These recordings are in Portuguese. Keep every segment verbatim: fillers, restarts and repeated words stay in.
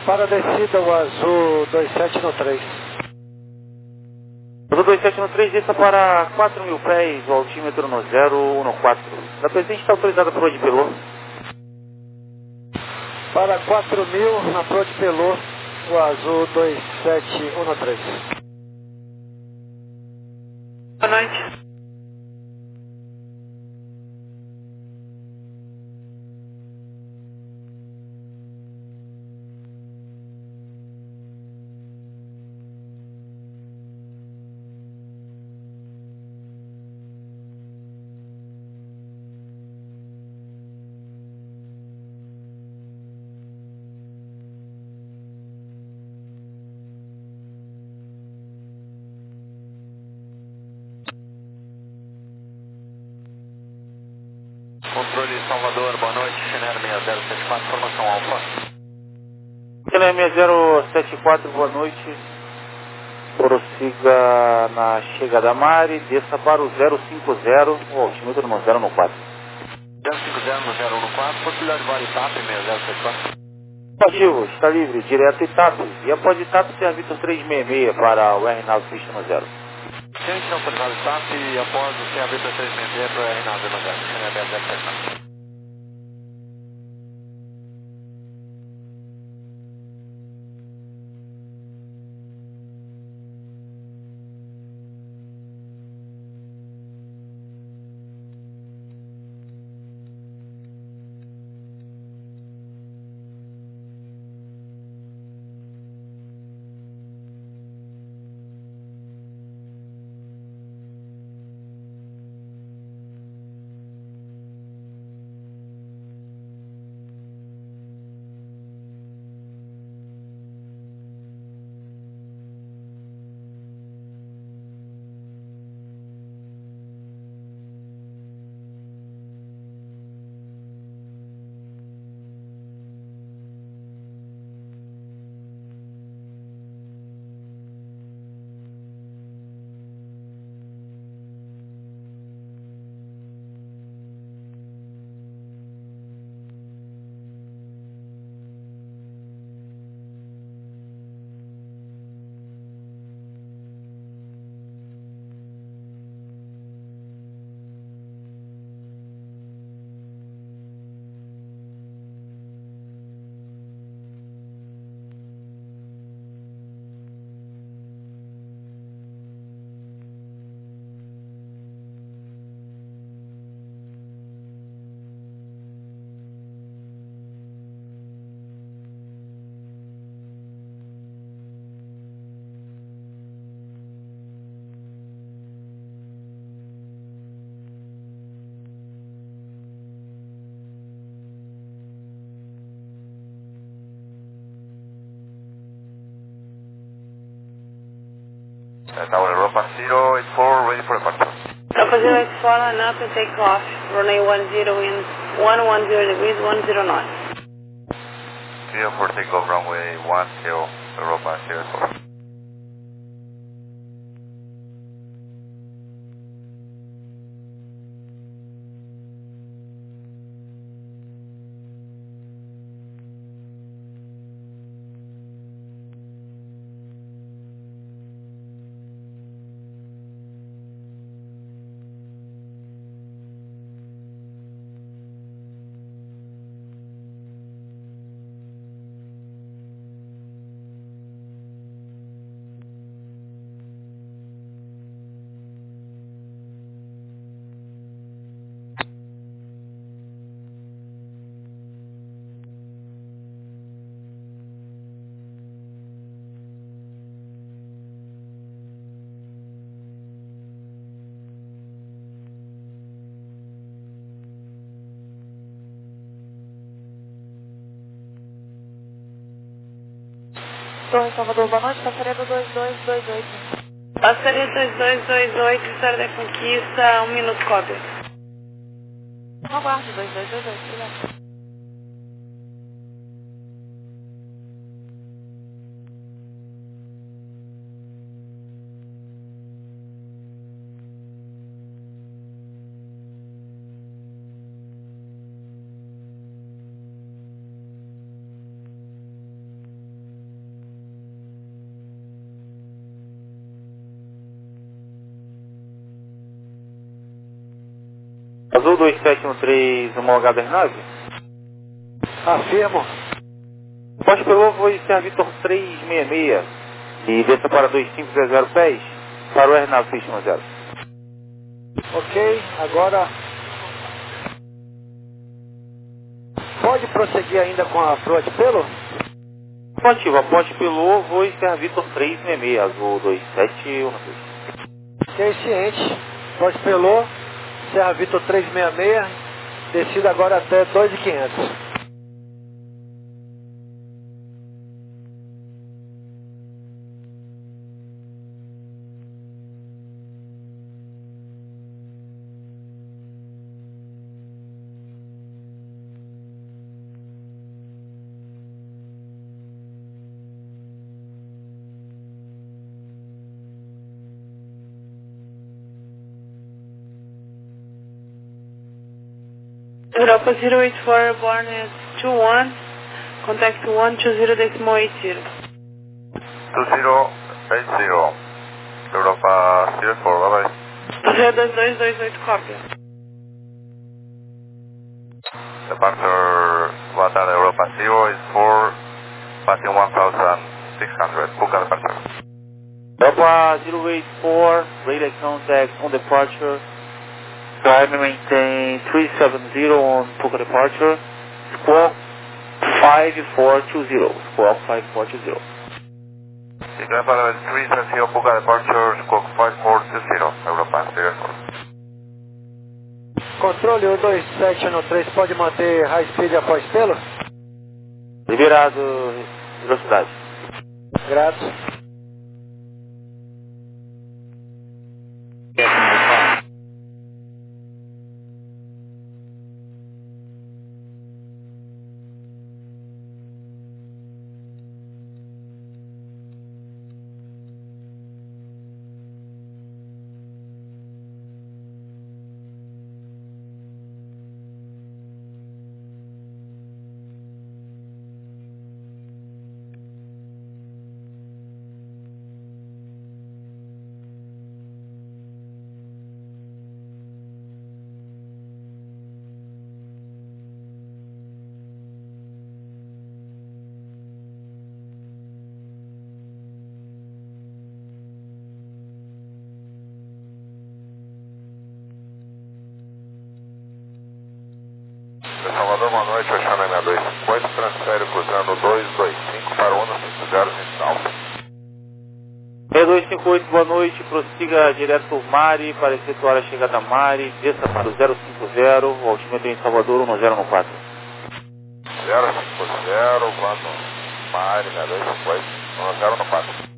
Para a descida, o azul dois sete no três. Azul dois sete no três, desça para quatro mil pés, o altímetro no zero um quatro. Da presente está autorizada por de Pelô. Para quatro mil, na Pro de Pelô, o azul dois sete um três. Boa noite. Controle Salvador, boa noite, Chiner seis zero sete quatro, formação Alfa. Chiner seis zero sete quatro, boa noite. Prossiga na chegada a Mare, desça para o zero cinco zero, o altímetro no zero um quatro. zero cinco zero no zero um quatro, possibilidade de voo Itap seis zero sete quatro. Ativo, está livre, direto Itap. E após Itap, tem Vitor trezentos e sessenta e seis para o R nove pista no zero. Ciente autorizado Itap e após o C A V trezentos e sessenta e seis para o R nove no zero, Chiner seis zero sete quatro. Tower Europa zero eight four, ready for departure. Alpha zero eight four, line up and take off. Runway one zero in one one zero degrees, one zero knot. Clear for takeoff, runway one zero, Europa zero four. Torre Salvador, boa noite, passaria do dois dois dois oito. Passaria dois dois dois oito, História da Conquista, um minuto cópia. Aguarde, dois dois dois oito, obrigado. Azul dois sete um três, homologado aeronave? Afirmo. Poste Pelô, vou Serra Vitor três seis seis e desça para dois cinco zero zero pés para o aeronave Pista zero. Ok, agora pode prosseguir ainda com a Proa de Pelo? Ativa, Poste Pelô, vou Serra Vitor três seis seis, Azul dois sete um três. Ok, ciente. Proa de Pelo, Serra Vitor três seis seis, descida agora até dois mil e quinhentos. Europa zero eight four, airborne at two one, contact one two zero decimal eight zero. two zero eight zero, Europa zero four, bye bye. zero dois dois dois oito, copy. Departure, boa tarde, Europa zero eight four, passing one thousand six hundred, Puka departure. Europa zero eight four, radar contact on departure. Climb and maintain three seven zero on Puka departure. Squawk five four two zero. Squawk five four two zero. Decline para three seven zero, Puka departure, squawk five four two zero, Europa zero four. Controle um dois sete um três, pode manter high speed após pelo? Liberado, velocidade. Grato. Salvador, boa noite, Oxana seis dois cinco oito, transfere cruzando dois dois cinco para o um cinco zero central. seis dois cinco oito, boa noite, prossiga direto Mari para efetuar a chegada a Mari, desça para o zero cinco zero, o altímetro em Salvador um zero um quatro. zero cinco zero, quando Mari, seis dois cinco oito, um zero um quatro.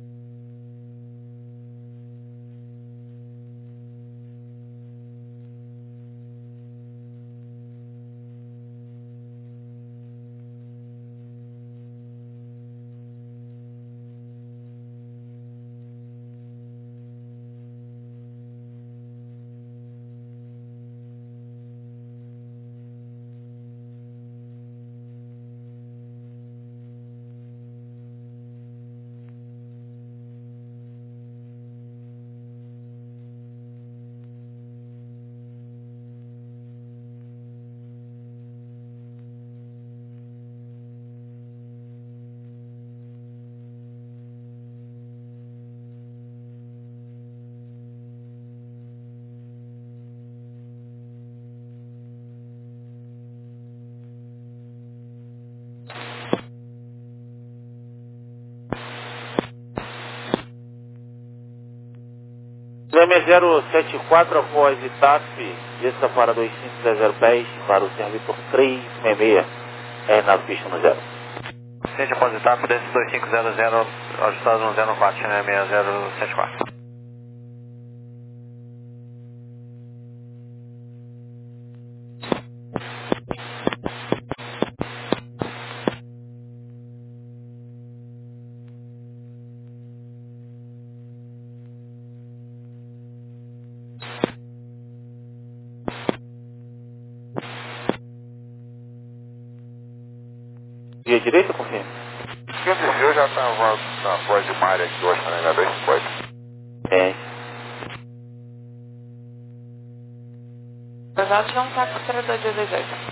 Leme zero sete quatro, após I T A P, desça para dois cinco zero zero pés, para o Serra Vitor três seis seis, é na pista no zero. Ciente após I T A P, desce dois cinco zero zero, ajustado no zero quatro, seis zero sete quatro. Via direita, confirma? Quem desviou já estava na voz de Mari aqui hoje, né? Ainda bem que pode. É. Exato, João Taco, zero dois dois dois oito.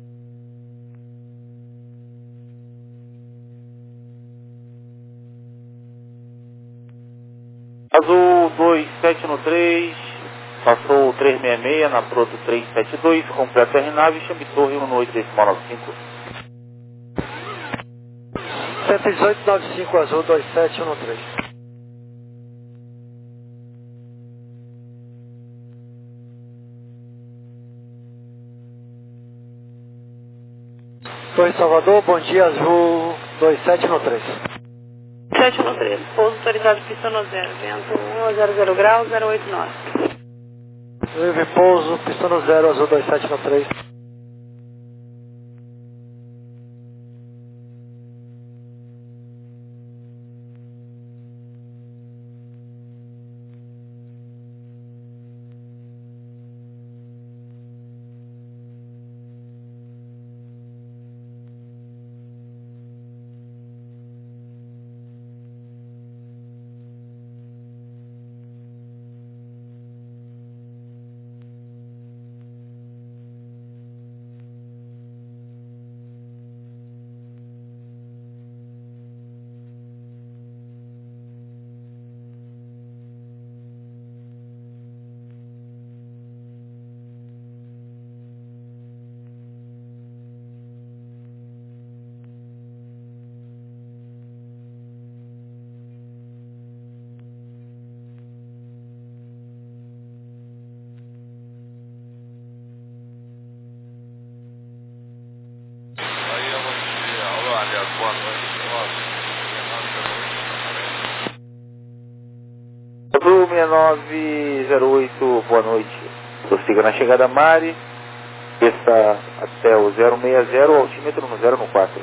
Azul dois sete no três, passou o três seis seis na Proto três sete dois, completo R nave, chame torre um oito decimal nove cinco. cento e dezoito nove cinco Azul dois sete um três. Torre Salvador, bom dia, Azul dois sete um três. sete um três, pouso autorizado pista no zero, vento um a zero zero graus, zero oito nove. Livre pouso, pista no zero, Azul dois sete um três. Azul seis nove zero oito, boa noite. Prossiga na chegada Mari, desça até o zero seis zero, altímetro no zero no quatro.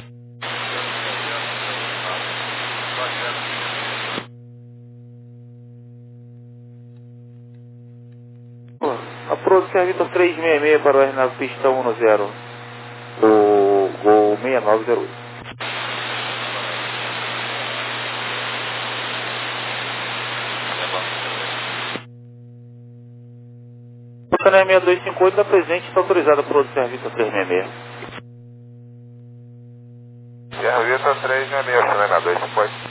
Approach Servitor três seis seis para o R nove pista um no zero, o Gol seis nove zero oito. A seis dois cinco oito está presente, está autorizada por outro Servitor três seis seis. Servitor três seis seis, Cinema dois cinco oito.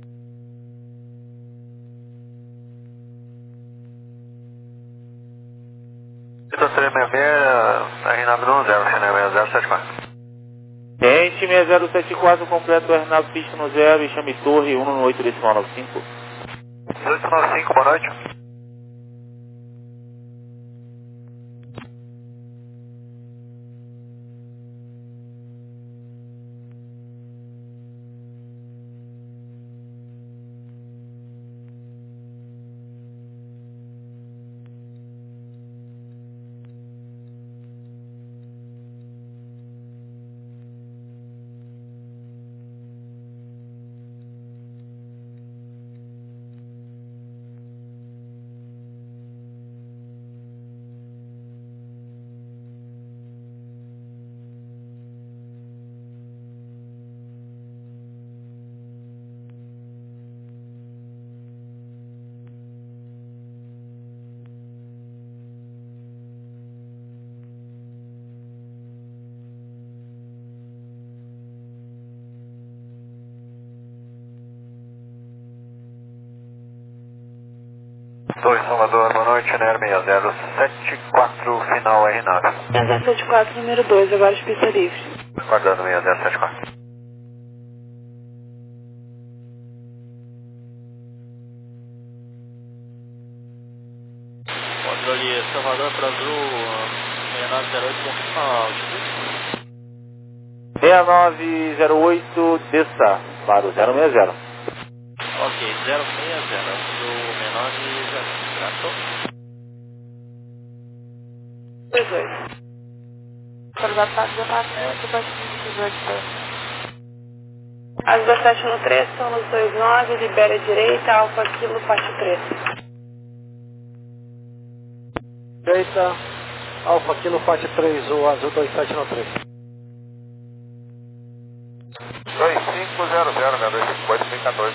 Servitor três seis seis, R nove no zero, Cinema zero sete quatro. Gente, seis zero sete quatro, completo R nove pista no zero e chame torre um no oito decimal nove cinco. oito nove cinco, boa noite. Torre Salvador, boa noite, N E R seis zero sete quatro, final R nove. seis zero sete quatro, número dois, agora de pista livre. Aguardando seis zero sete quatro. Controle Salvador para Azul seis nove zero oito, confirma altitude. seis nove zero oito, desça para o zero seis zero. Ok, zero seis zero, Azul seis nove zero oito, grato. dois oito. Autorizado para desaparecimento, baixinho dezoito. Azul dois sete um três, somos dois nove, libera a direita, Alfa Kilo, parte três. Direita, Alfa Kilo, parte três, o Azul dois sete um três. dois cinco zero zero, né? dois cinco oito, fica dois.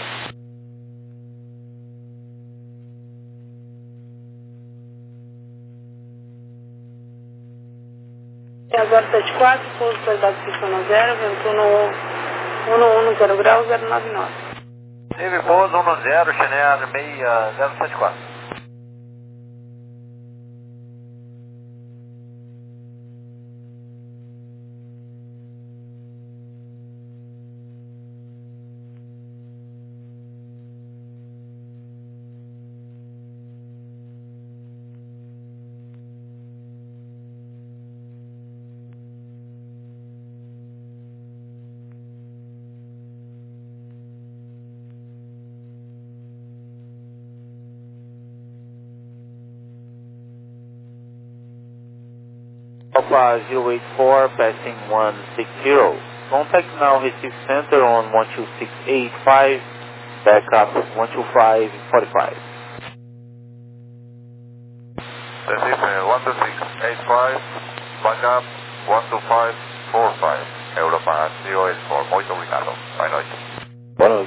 É zero sete quatro, pouso qualidade pistão zero, vento no um um zero grau, zero nove nove. Teve pouso um zero, Chenier seis zero sete quatro. Alpha zero eight four, passing one six zero. Contact now Recife Center on one two six eight five, backup one two five four five. Recife one two six eight five, backup one two five four five. Europa zero eight four, muito obrigado. Boa noite. Boa noite.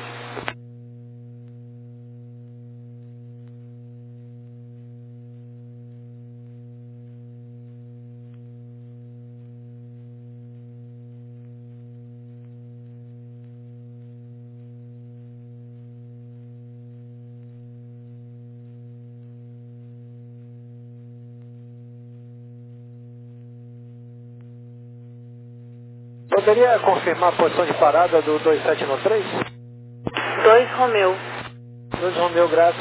Poderia confirmar a posição de parada do dois sete nove três? dois Romeu. dois Romeu, graças.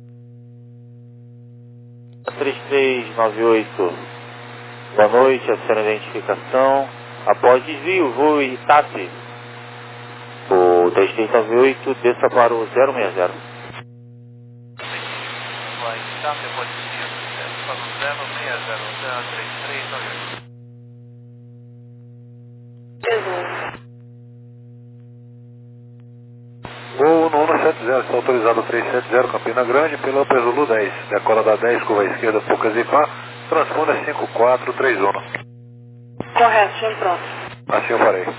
três três nove oito, boa noite, aciona a identificação. Após desvio, voo Itap. O três três nove oito, desça para o zero seis zero. Vai, Itap, depois de desvio, desça para o zero seis zero, zero três três nove oito. Voo no um sete zero, está autorizado três sete zero, Campina Grande, pelo Zulu dez. Decola da dez, curva esquerda, Poucas e Pá, transponder cinco quatro três um. Correto, sempre pronto. Assim eu farei.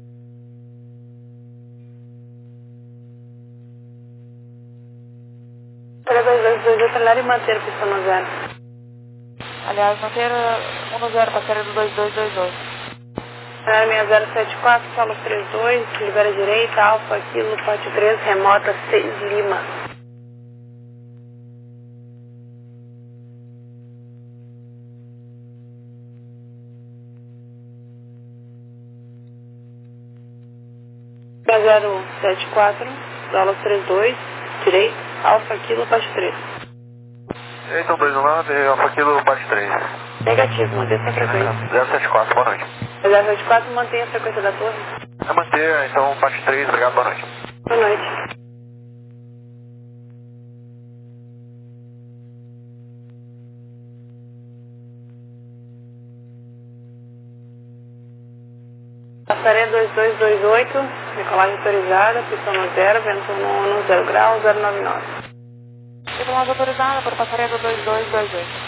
três dois dois dois, acelerar e manter o pistão no zero. Aliás, manter um zero para a série do dois dois dois dois. seis zero sete quatro, solo três dois, libera direita, alfa, quilo, pátio três, remota seis Lima. seis zero sete quatro, solo três dois, direita, alfa, quilo, pátio três. Então, dois um lado, Alfa Kilo, bate três. Negativo, manter essa frequência. zero sete quatro, boa noite. zero sete quatro, mantém a frequência da torre. É manter, então, bate três, obrigado, boa noite. Boa noite. Passaré dois dois dois oito, decolagem autorizada, pistão no zero, vento no, no zero grau, zero nove nove. Decolagem autorizada por passaria do dois dois dois oito.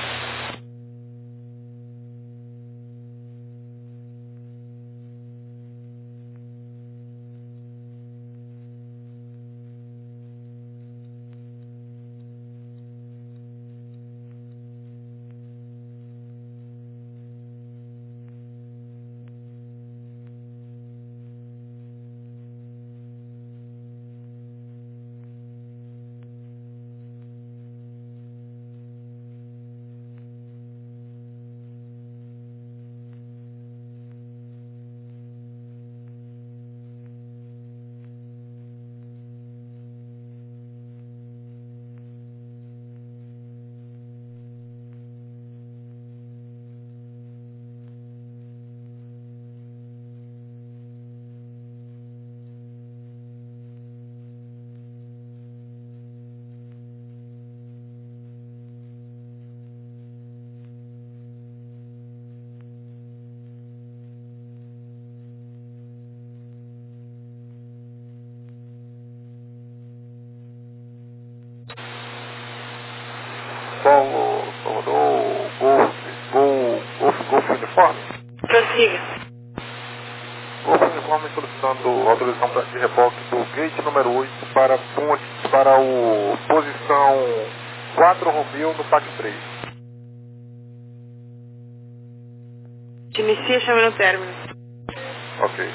Paulo, Salvador, Golf, Golf, Golf, Golf Uniforme. Prossiga. Golf Uniforme solicitando autorização para de reboque do gate número oito para ponte, para o posição quatro Romeu no pátio três. Inicia, chame no término. Ok.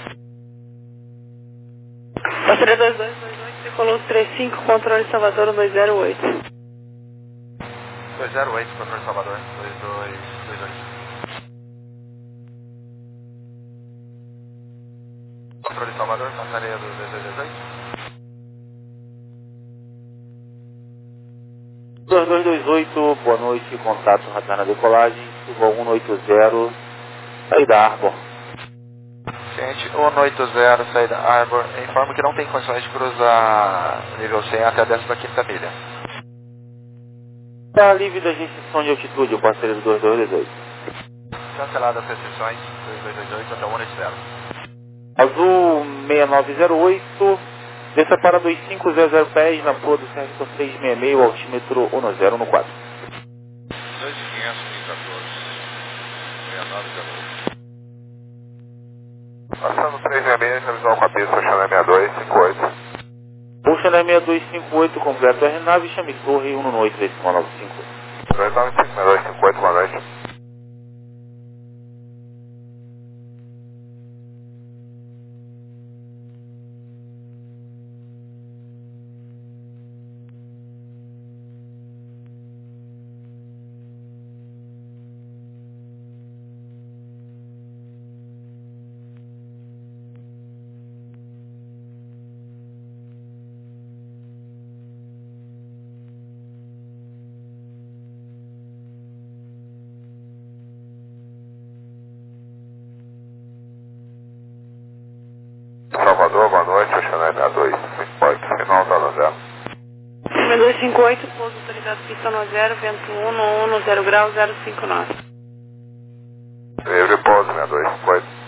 Passaria dois dois dois oito, decolou três cinco, controle Salvador dois zero oito. dois zero oito, controle Salvador, dois dois dois oito. Controle Salvador, passaria do dois dois dois oito. dois dois dois oito, boa noite, contato radar na decolagem, Silva um oito zero, saída Arbor. Gente, um oito zero, saída Arbor, informo que não tem condições de cruzar nível cem até a décima quinta milha. Está livre da restrição de altitude, o parceiro dois dois dois oito. Canceladas as restrições, dois dois dois oito até um oito zero. Azul seis nove zero oito, desça para dois cinco zero zero pés na proa do Certo três seis seis, o altímetro um zero um quatro. dois mil e quinhentos, mil e quatorze. seis nove zero oito. Passando três seis seis, revisão com a pista, Chanel sessenta e dois cinquenta e oito. O Chanel sessenta e dois cinquenta e oito, completo R nave, chame torre um oito decimal nove cinco. dois nove cinco, sessenta e dois cinquenta e oito, boa noite. Salvador, boa noite, o Chanel sessenta e dois cinquenta e oito, final tá no zero. sessenta e dois cinquenta e oito, pouso autorizado, pista no zero, vento um, no um, zero grau, zero cinco nove. Livre pouso, sessenta e dois cinquenta e oito.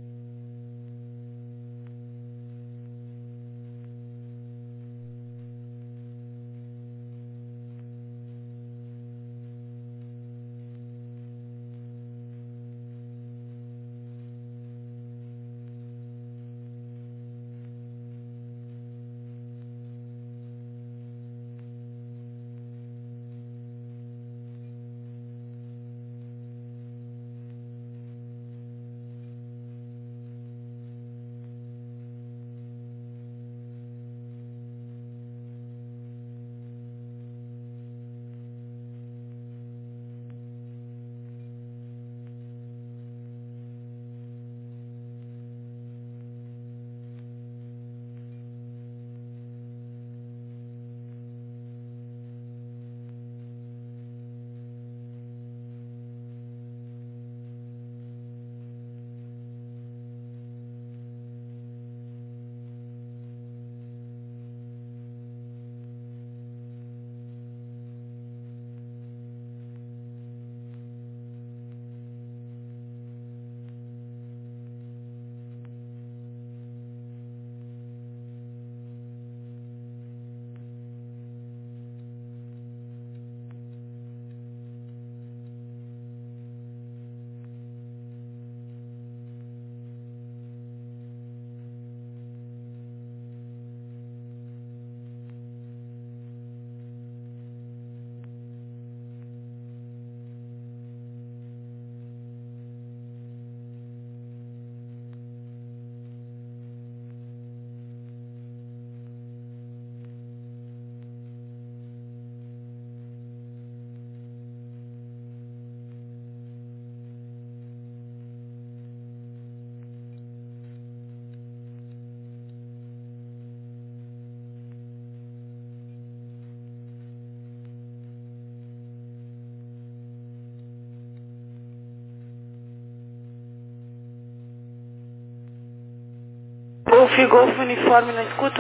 Golf Golf uniforme na escuta?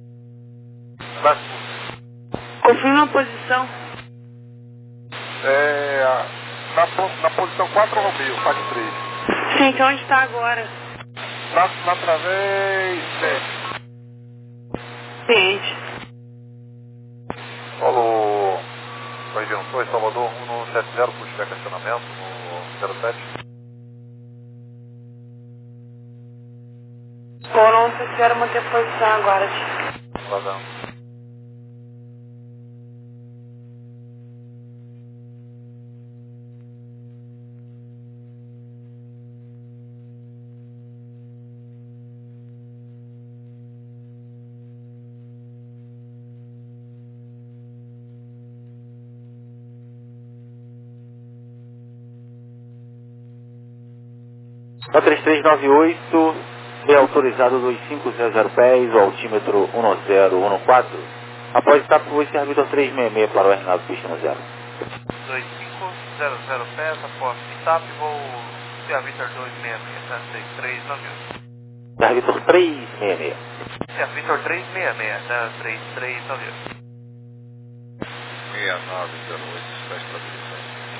Na, Confirma a posição. é, na, po- na posição quatro Romeo, F A C três. Gente, onde está agora? Na, na través sete. Ciente. Paulo, vai vir um dois, Salvador um no sete zero, por tiver questionamento no zero sete. Foram, vocês querem manter a posição agora. Vazando. No três três nove oito, é autorizado dois cinco zero zero pés, o altímetro um zero um quatro. Após etapa, vou encerrar Vitor três seis seis para o R nove pista no zero. dois cinco zero zero pés, após etapa, vou encerrar Vitor dois seis seis, Sunset três nove oito. Encerrar Vitor três seis seis. Encerrar Vitor três seis seis, três três nove oito. seis nove zero oito, está estabilizado.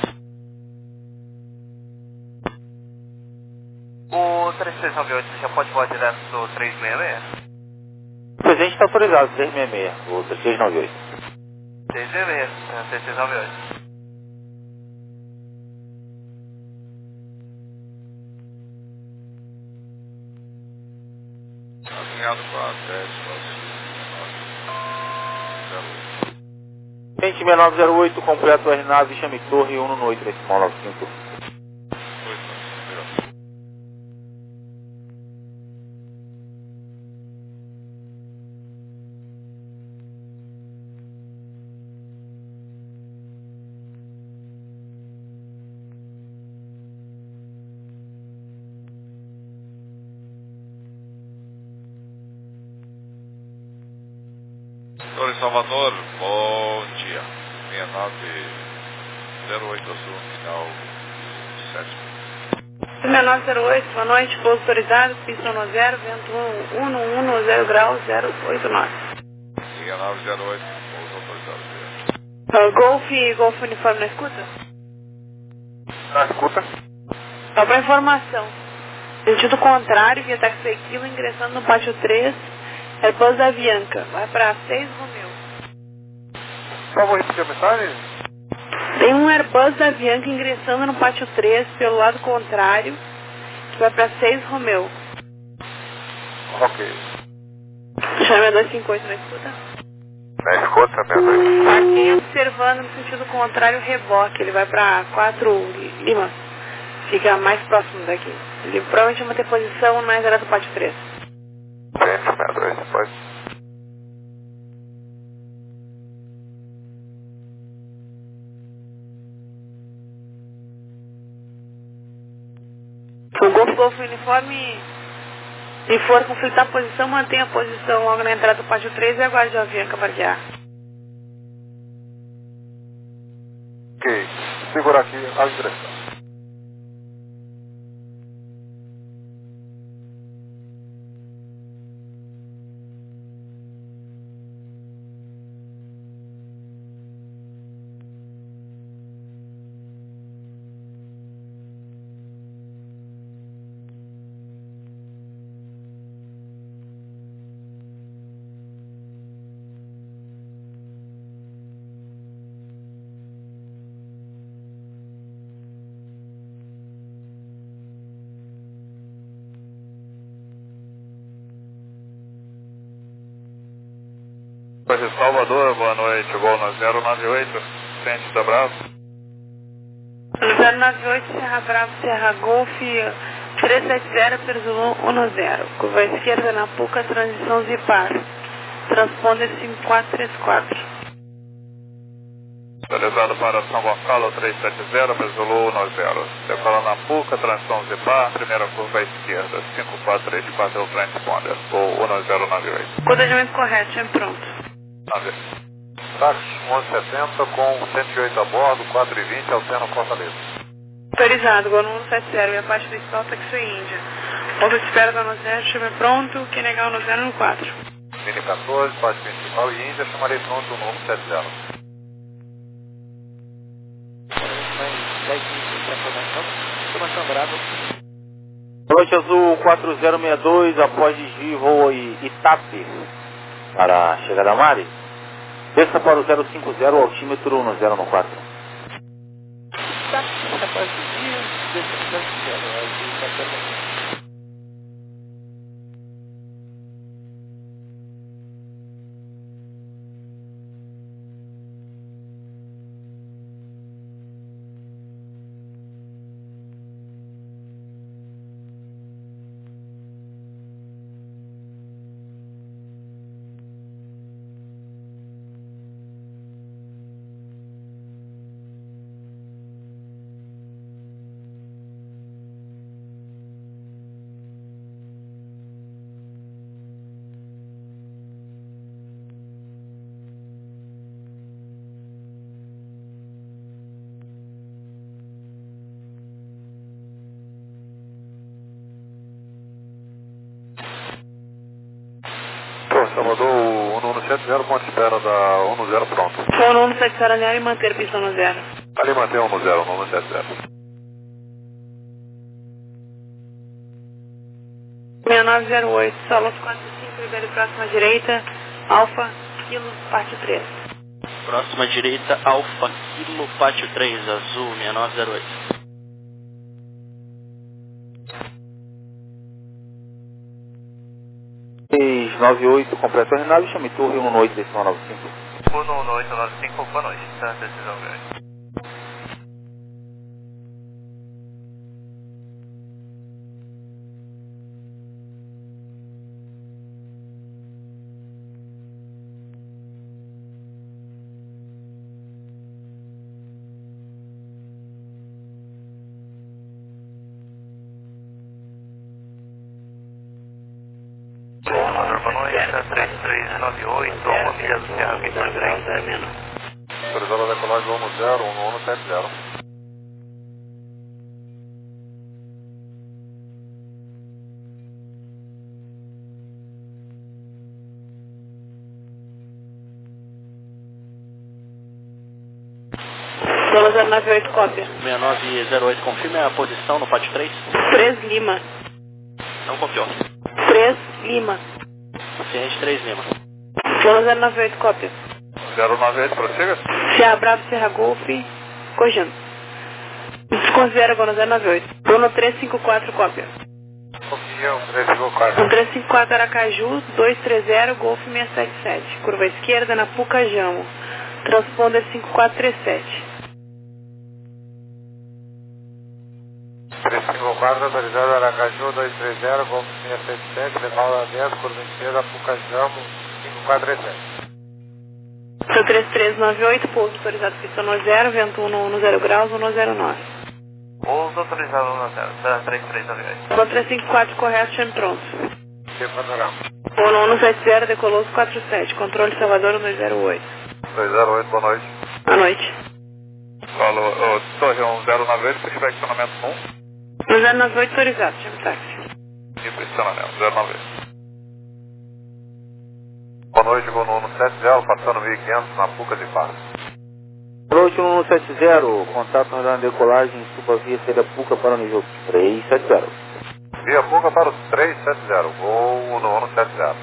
O três três nove oito já pode voar direto do três seis seis? O presente está autorizado, três seis seis, o três três nove oito. três seis seis, três três nove oito. Alinhado com a dez, Gente seis nove zero oito, completo R nove, chame torre um no oito decimal nove cinco. Torre Salvador, bom dia. seis nove zero oito Azul, final sete. seis nove zero oito, boa noite, pouso autorizado, pista no zero, vento um um um no zero grau, zero oito nove. seis nove zero oito, pouso autorizado. Uh, Golf, Golf uniforme na escuta? Na escuta. Só para informação. Sentido contrário, via táxi Equilo, ingressando no pátio três, Airbus da Avianca, vai para seis Romeu. Por favor, repetir a mensagem? Tem um Airbus da Avianca ingressando no pátio três, pelo lado contrário, que vai para seis Romeu. Ok. Chame dois cinco oito na escuta. Na escuta, minha dois. Aqui observando no sentido contrário o reboque, ele vai para quatro Lima. Fica mais próximo daqui. Ele provavelmente vai ter posição na entrada do pátio três. Frente, minha dois, depois. O Golf Golf uniforme, se for conflitar a posição, mantenha a posição logo na entrada do pátio três e aguarde o avião cabarguear. Ok. Segura aqui a direção. Torre Salvador, boa noite, voo na zero nove oito, frente da Bravo. zero nove oito, Serra Bravo, Serra Golf, três sete zero, Perzulu um zero. Curva esquerda na Puca, transição Zipar. Transponder cinco quatro três quatro. Autorizado para São Gonçalo, três sete zero, Perzulu um zero. Decola na Puca, transição Zipar, primeira curva à esquerda, cinco quatro três quatro é o transponder, voo um zero nove oito. Codejamento correto, chame pronto. Táxi onze setenta com cento e oito a bordo, quatro e vinte, alterna Fortaleza. Autorizado, Gol um sete zero, e a parte principal, Taxi Índia. Ponto de espera do zero, chame pronto, quem negar o zero no quatro. Mini quatorze, parte principal e Índia, chamarei pronto o novo sete zero. Noite Azul quatro zero seis dois, após desvio, voo Itape para a chegada a Mari. Desça para o zero cinco zero, altímetro um zero quatro. Itape, após desvio, desça para o zero cinco zero. zero, ponto de espera da um zero pronto. Foi no um sete zero alinhar e manter pista no zero. Ali mantém um zero, um sete zero. seis nove zero oito, Solos quatro cinco, libere próxima direita, Alfa, Kilo, parte três. Próxima direita, Alfa, Kilo, pátio três, azul, seis nove zero oito. seis nove oito, completo a Renave, chame torre um oito, decisão nove cinco. um oito nove cinco, boa noite, tá? Decisão grande. Boa noite, tá? três três nove oito, uma milha do Serra, pista grande. Autorizado a decolagem do um zero, um sete zero. Solos zero nove oito, cópia. seis nove zero oito, confirme a posição no pátio três. três Lima. Não confiou. três Lima. Ciente três Lima. Solos zero nove oito, cópia. zero nove oito, prossiga. Serra Bravo, Serra Golf, corrigindo. Desconsidera agora zero nove oito. Bruno três cinco quatro, cópia. Opinião, três cinco quatro. Um três cinco quatro Aracaju, dois três zero, Golf seis sete sete. Curva esquerda na Pucajamo. Transponder cinco quatro três sete. três cinco quatro, autorizado Aracaju, dois três zero, Golf seis sete sete, decola dez, curva esquerda, Pucajamo, cinco quatro três sete. Seu três três nove oito, pouso autorizado pista no zero, vento um zero graus, um zero nove. Pouso autorizado um zero, tá? três três nove oito. Voo três cinco quatro, correto, chame pronto. Tempo panorama. Voo no um sete zero, decoloso quatro sete, controle Salvador dois zero oito. dois zero oito, boa noite. Boa noite. Falou, oh, Torre um zero nove oito, posicionamento um. No zero nove oito, autorizado, chame táxi. E posicionamento, zero nove oito. Boa noite, vou no um sete zero, passando mil e quinhentos na Puca de Paz. Boa noite, um sete zero, contato na decolagem, suba via saída Puca para o nível três sete zero. Via Puca para o três sete zero, voo no um sete zero.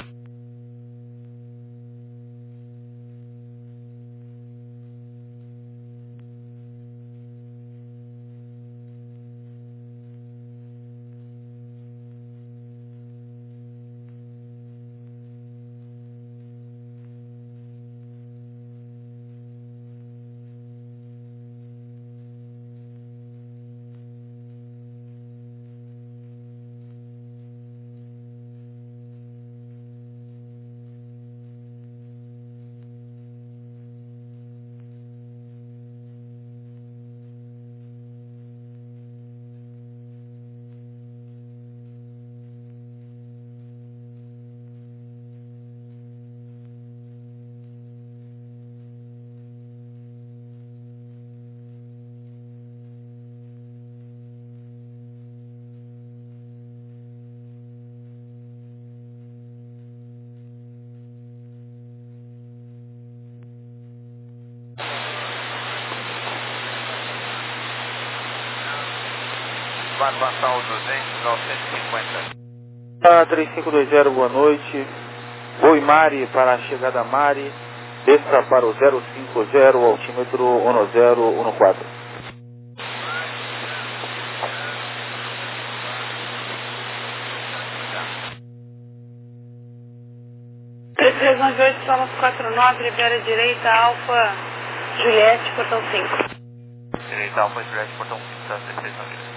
Vai passar o duzentos ao cento e cinquenta. Ah, três cinco dois zero, boa noite. Oi Mari para a chegada Mari. Desça para o zero cinco zero, altímetro um zero um quatro. três três nove oito, Solos quatro nove, libera direita, Alfa, Juliette, portão cinco. Direita Alfa, Juliette, portão cinco, tá? três três nove oito.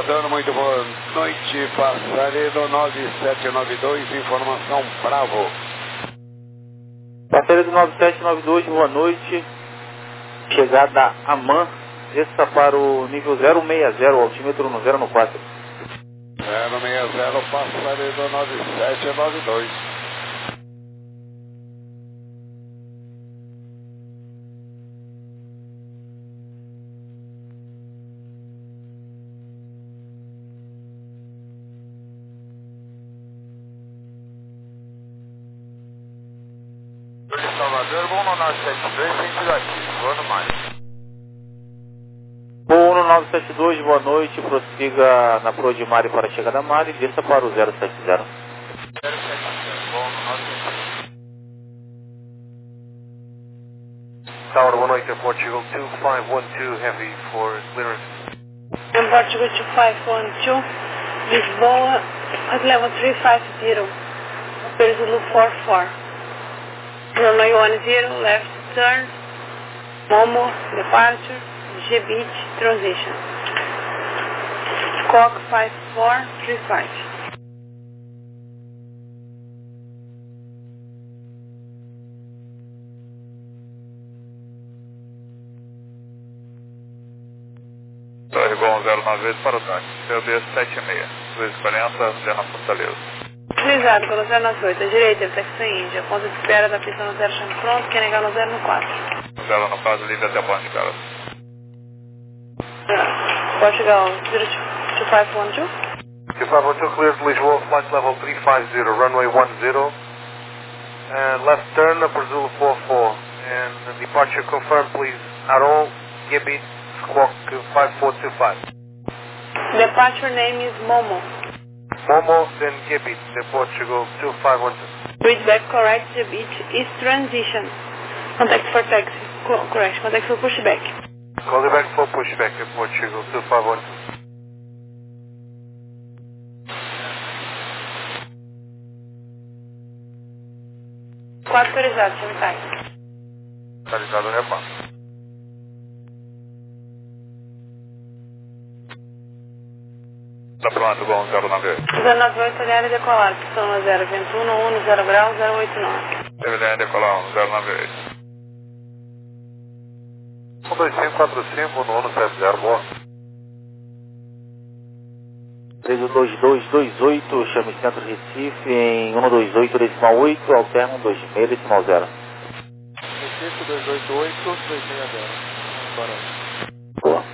Salvador, muito boa noite. Passaredo nove sete nove dois, informação Bravo. Passaredo nove sete nove dois, boa noite. Chegada Amã, desça para o nível zero seis zero, altímetro no zero no quatro. zero seis zero, Passaredo nove sete nove dois. Salvador, voo no nove sete dois, sentido aqui, voa no mais. Voo no nove sete dois, boa noite, prossiga na proa de Mari para a chegada Mari, desça para o zero sete zero. zero sete zero, voo no nove sete dois. Tower, boa noite, Portugal two five one two, heavy for clearance. In Portugal two five one two, Lisboa at level three five zero, Zulu four four. Runway one zero, left turn, Momo, departure, G-Beach, transition. Squawk five four three five. Torre Gol zero nove oito para o táxi, C B sete seis, dois quarenta, Viana Fortaleza. Utilizado pelo zero nove oito, à direita, taxi Índia, ponto de espera da pista no zero chão pronto, quer negar no zero no quatro. zero no quatro, livre até Ponte Caras. Portugal zero two five one two. two five one two, cleared Lisboa, flight level three five zero, runway one zero. And left turn, upper Zulu four four. And departure confirmed, please. Arol, Gibby, Squawk five four two five. Departure name is Momo. Momo, then Gibby, the Portugal two five one two. Read back correct, the beach is transition. Contact for taxi. Co correct, contact for pushback. Call you back for pushback at Portugal two five one two. quatro autorizados, Shanghai. Autorizado, reparo. Tá pronto, Gol zero nove oito. zero nove oito, aliado decolar, pistão no zero vinte e um, no um, zero grau, zero oito nove. Evidência decolar um zero nove oito. um dois cinco quatro cinco, no um sete zero, boa. três dois dois dois oito, chame Centro Recife em um dois oito decimal oito, alterna um dois seis decimal zero. Recife dois dois oito dois seis zero. Bora. Boa.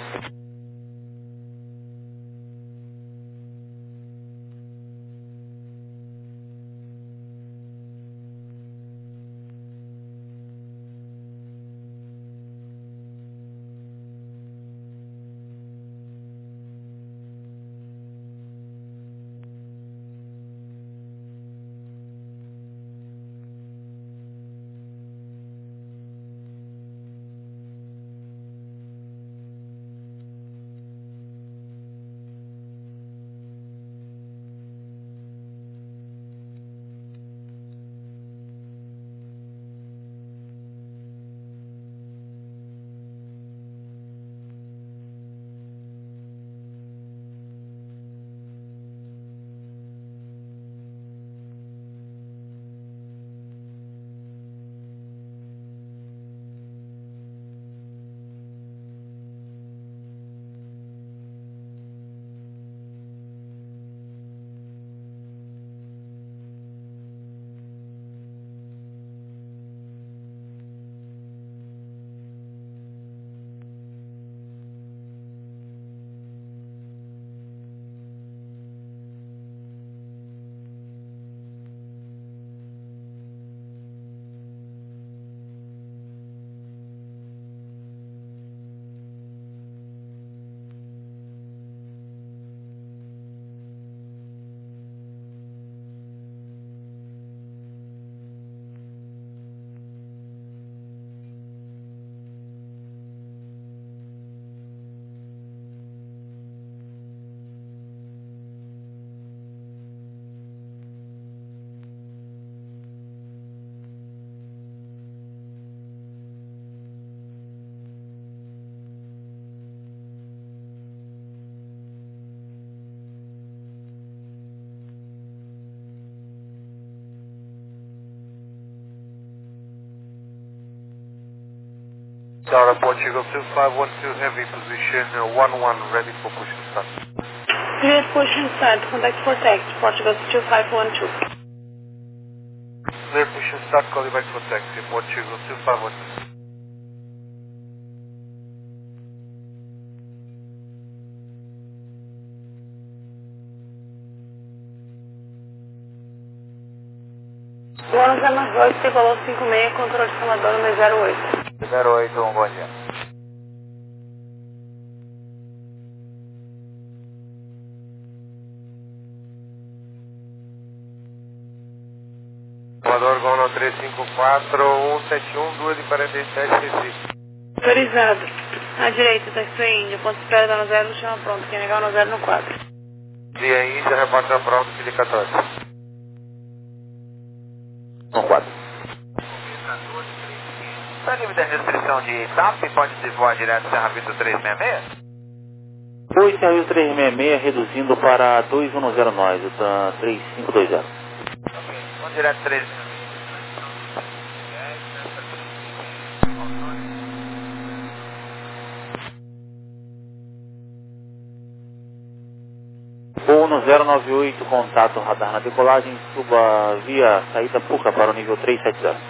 Delta Portugal two five one two, heavy position uh, one one, ready for push and start. Clear push and start, contact for taxi, Portugal two five one two. Clear push and start, call you back for taxi, Portugal two five one two. Bônus é dois, tricolor cinco seis, controle de Salvador, número zero oito. zero oito, um bom dia. Salvador Gono três cinco quatro um sete um, duas e quarenta e sete, Recife. Autorizado. À direita, taxi Índia, ponto de espera, no zero, no chão pronto, quem negar no zero no quatro. Dia Índia, repórter pronto, filho quatorze. um quatro. Está livre da restrição de T A P, pode se voar direto Serra Vitor trezentos e sessenta e seis? Oi, Serra Vitor trezentos e sessenta e seis, reduzindo para dois um zero nós, o três cinco dois zero. Ok, vamos direto três. Voo no zero nove oito, contato radar na decolagem, suba via saída Puca para o nível três sete zero.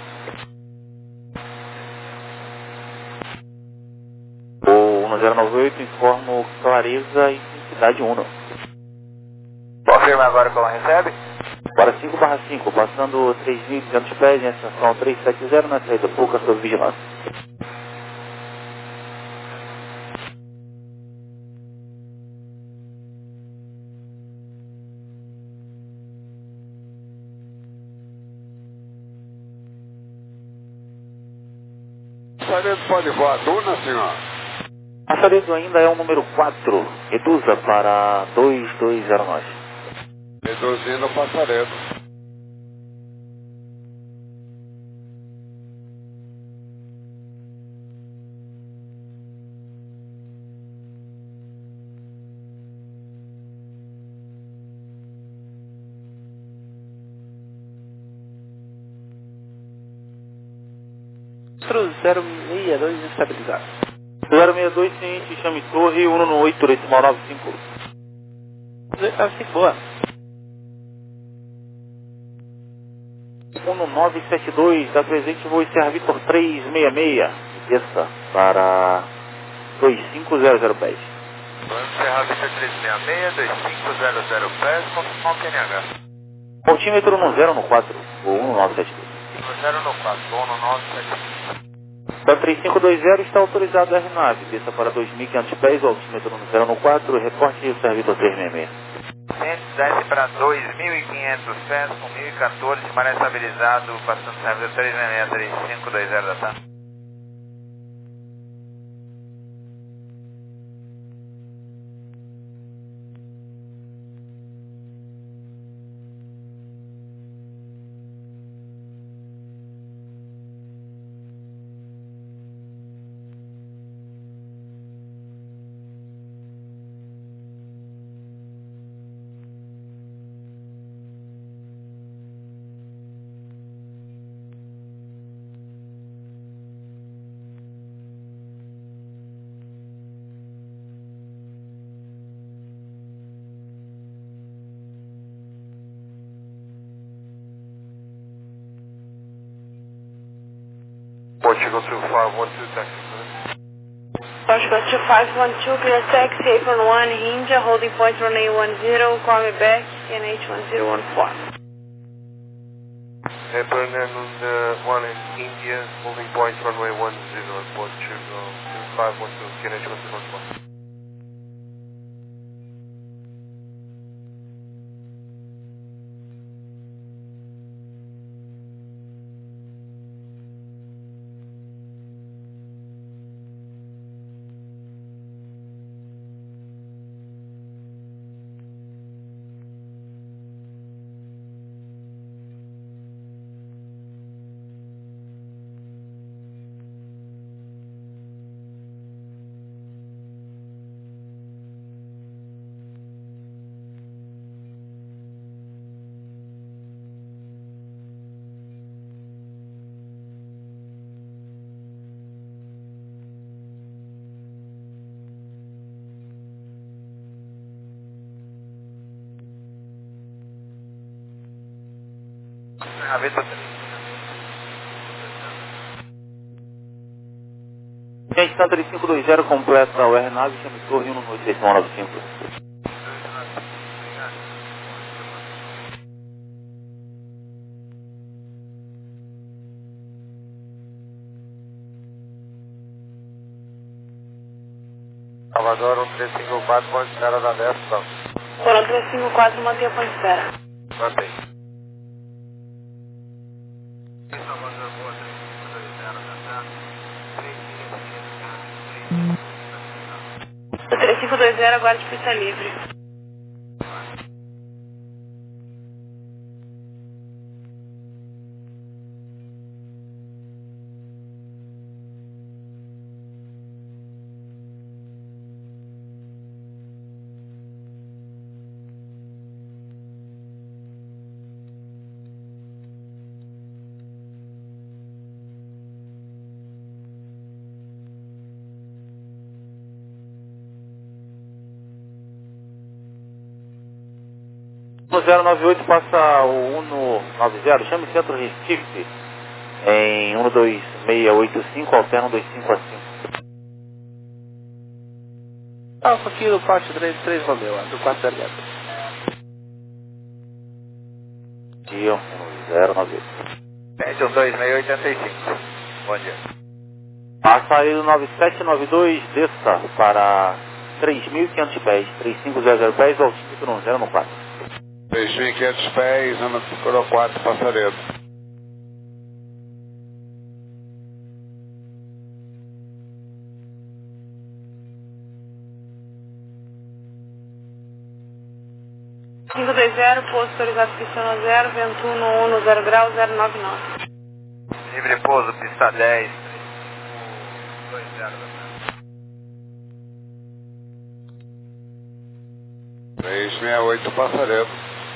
Voo no zero nove oito, informo clareza e intensidade um. Confirma agora como recebe? Para cinco barra cinco, passando três mil e duzentos pés em estação três sete zero na saída Puca sob vigilância. Passaredo pode voar Duna, senhor? Passaredo ainda é o número quatro, reduza para dois dois zero nós. Reduzindo o Passaredo. zero seis dois estabilizado. zero seis dois, ciente, chame torre, um no oito, decimal nove cinco. nove cinco, boa. um no nove sete dois, da presente voo Serra Vitor trezentos e sessenta e seis, desça para dois cinco zero zero pés. Serra Vitor trezentos e sessenta e seis, dois cinco zero zero pés, confirmar o Q N H. Altímetro no zero no quatro, ou um no nove sete dois. No zero no quatro, um no nove sete dois. Da três cinco dois zero está autorizado a aeronave, desça para dois mil e quinhentos pés, o altímetro no zero no quatro, reporte o Serra Vitor trezentos e sessenta e seis. Desce para dois mil e quinhentos pés, com mil e quatorze, maré estabilizado, passando Serra Vitor trezentos e sessenta e seis, três cinco dois zero da tarde. Portugal two five one two, taxi. Portugal two five one two, clear taxi, apron one, India, holding point runway one zero, call me back, N H one zero one four. Apron and uh, one in India, moving point runway one zero, Portugal two five one two, N H one zero one four. Aveta Gente, Santa três cinco dois zero completa o R nove, chame torre um no oito seis nove cinco. Salvador um três cinco quatro, ponto de espera da Despa. Foram três cinco quatro, mantenha ponto de espera. Mantém. O três cinco dois zero, aguarde pista livre. um zero nove oito passa o um nove zero, chame Centro Recife em um dois seis oito cinco, alterna um dois cinco a cinco. Alfa Kilo, Pátio três, três Romeu, do quatro zero zero. Dia um zero nove oito. Sete um dois seis oito cinco. Bom dia. Passa aí do nove sete nove dois, desça para três mil e quinhentos pés, três cinco zero zero pés, altímetro um zero no quatro. três mil e quinhentos pés, anda procurou quatro, Passaredo. cinco dois zero, pouso autorizado pista no zero, vento um no um no zero grau, zero nove nove. Livre pouso, pista dez. dois zero. três seis oito, Passaredo.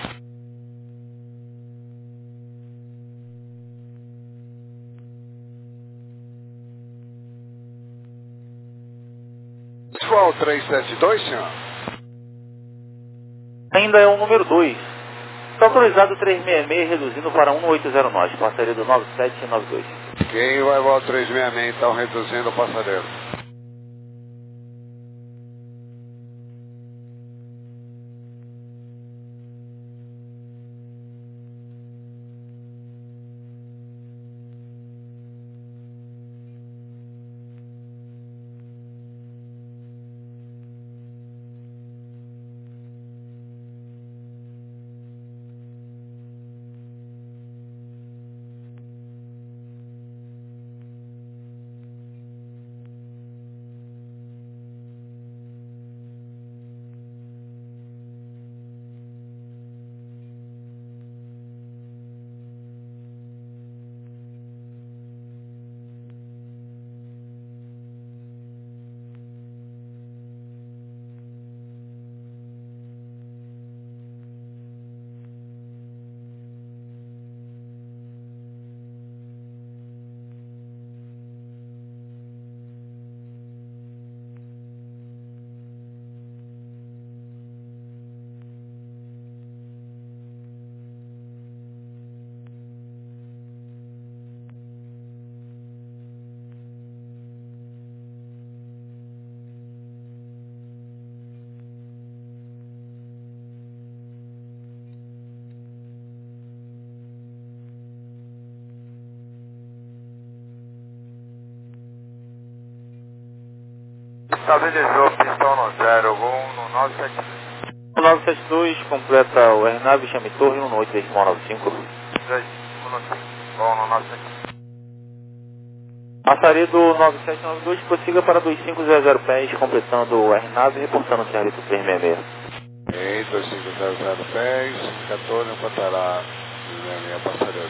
Qual três sete dois, senhor? Ainda é o número dois. Está autorizado três seis seis, reduzindo para um oito zero nove, passaria do nove sete nove dois. Quem vai voar o três seis seis, então, reduzindo o passaredo? Estabilizou, pistão no zero, um no nove sete dois. O nove sete dois completa o R nove, chame torre um oito seis nove cinco. dois, um no nove sete dois. Passaria do nove sete nove dois, prossiga para dois cinco zero zero pés, completando o R nove e reportando o serviço três seis seis. Ei, dois cinco zero zero pés, quatorze, encontrará três seis seis, passaredo.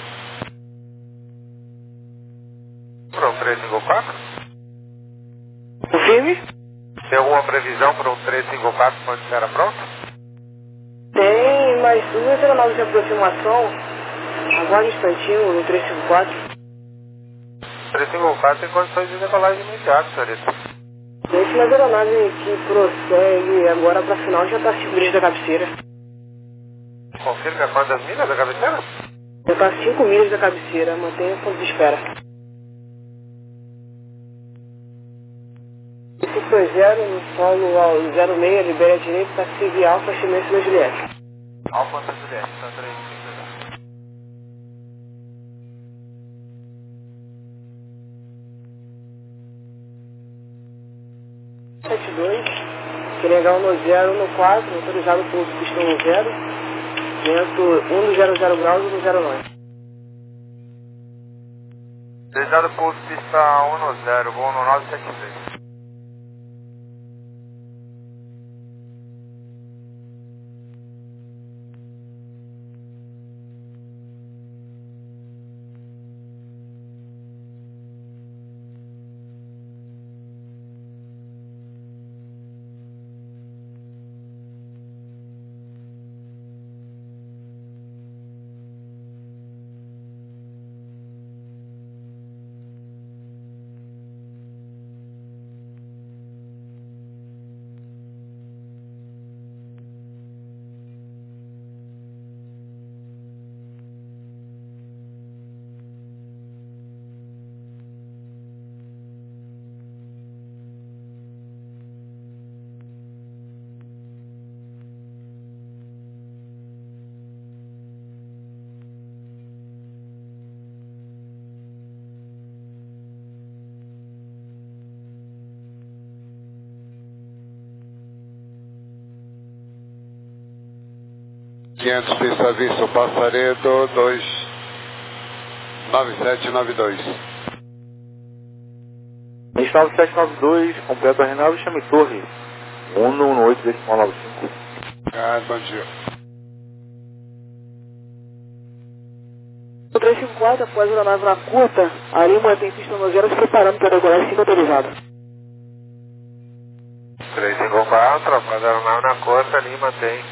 Para um três cinco quatro? Confirme? Tem alguma previsão para um três cinco quatro quando estiver pronto? Tem mais duas aeronaves de aproximação. Agora um instantinho, no três cinco quatro. três cinco quatro tem condições de decolagem imediata, senhorita. A última aeronave que prossegue agora para final já está cinco milhas da cabeceira. Confirma quantas milhas da cabeceira? Já está a cinco milhas da cabeceira, mantenha o ponto de espera. Super zero no solo ao zero seis, libere a direita, taxi via Alfa, Chimêncio da Juliette. Alfa da Juliette, tá três cinco zero. sete dois, Senegal no zero no quatro, autorizado pouso pistão no zero, vento um no zero zero graus e no zero nove. Autorizado pouso pista um no zero, voo no nove sete três. quinhentos pista visto, Passaredo, dois nove sete nove dois. nove sete nove dois, completo a Renal e chame Torre. um no oito decimal nove cinco. Ah, bom dia. O trezentos e cinquenta e quatro, após a nave na curta, ali mantém pista no zero, se preparando para decolar cinco autorizado. trezentos e cinquenta e quatro, após a nave na curta, ali mantém.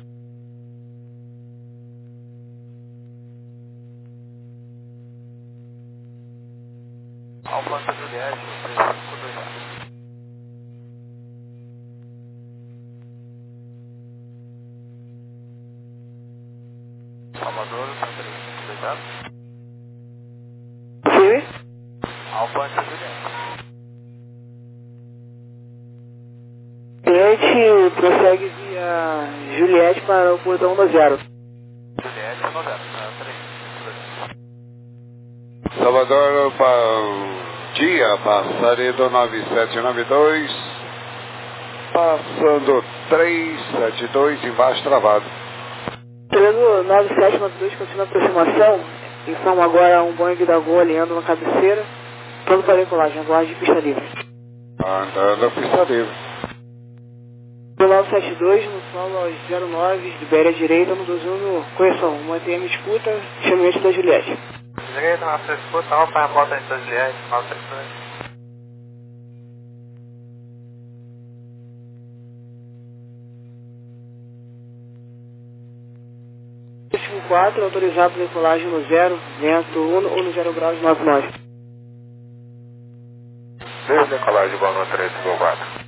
Alfa da Juliette, três cinco dois. Salvador, tá três cinco dois zero. Sim. Alfa da Juliette. Cliente prossegue via Juliette para o portão um zero. Juliette no zero, tá três cinco dois. Salvador, pa... dia, Passaredo nove sete nove dois, passando três sete dois, embaixo travado. Treno nove sete nove dois, continua a aproximação, informa agora um Boeing da Gol alinhando na cabeceira, pronto para decolagem, aguarde de pista livre. Andando pista livre. No nove sete dois, no solo aos zero nove, libere a direita, no doze um, no correção, mantém a escuta, chamamento da Juliette. Direita, nossa escuta, Alfa, a porta de Juliette, nove sete dois. trezentos e cinquenta e quatro, autorizado decolagem no zero, vento um no zero graus nove nove. Desde decolagem, boa no trezentos e cinquenta e quatro.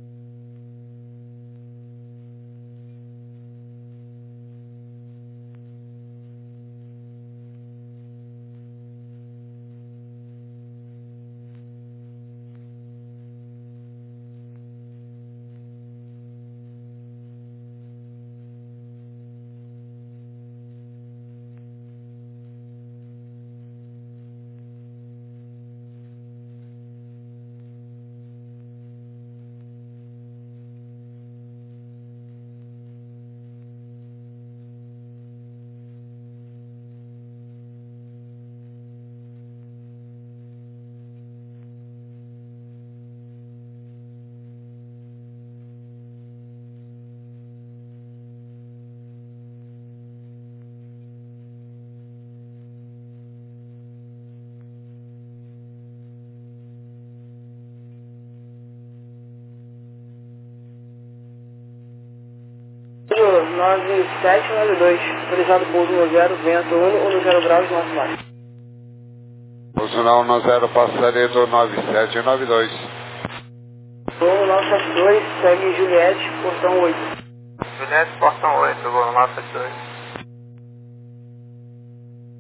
nove sete nove dois, autorizado pouso no zero, vento um no zero graus nove nove. Pouso na um zero, Passaredo nove sete nove dois. Voo nove sete dois, segue Juliette, portão oito. Juliette, portão oito, voo nove sete dois.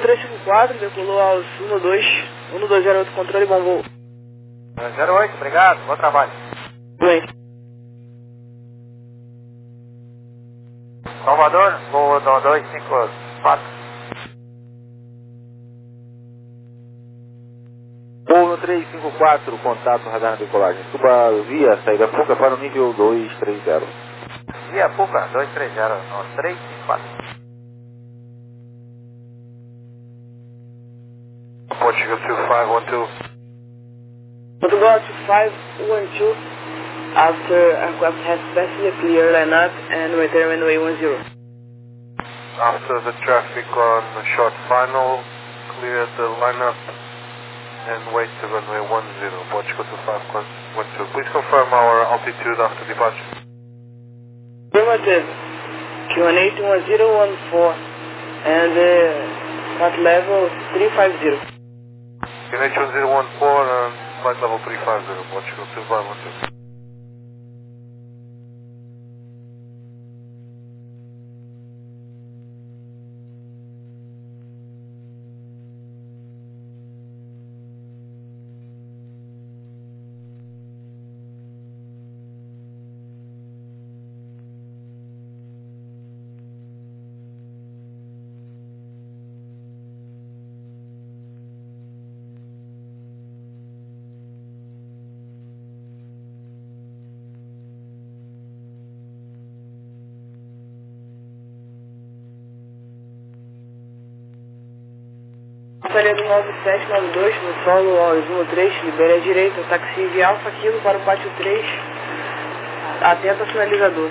três cinco quatro, decolou aos um dois, um dois zero oito, controle, bom voo. zero oito, obrigado, bom trabalho. Bem. Salvador, voo dois cinco quatro. Voo três cinco quatro, contato radar na decolagem. Suba via saída Puca para o nível dois três zero. Via Puca, dois três zero, três cinco quatro. Portugal two five one two. Portugal two five one two, after aircraft has passed the clear lineup and return runway one zero. After the traffic on the short final, clear the lineup and wait to runway one zero, Portugal two five one two. Please confirm our altitude after departure. Affirmative, Q one eight one zero one four, and uh, flight level three five zero. Q one eight one zero one four and flight level three five zero, Portugal two five one two. Passaria do nove sete nove dois, no solo aos um três, libere à direita, taxi de Alfa Kilo para o pátio três, atento ao sinalizador.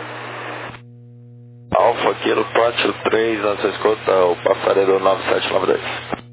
Alfa Kilo, pátio três, na sua escuta, o passaria do nove sete nove dois.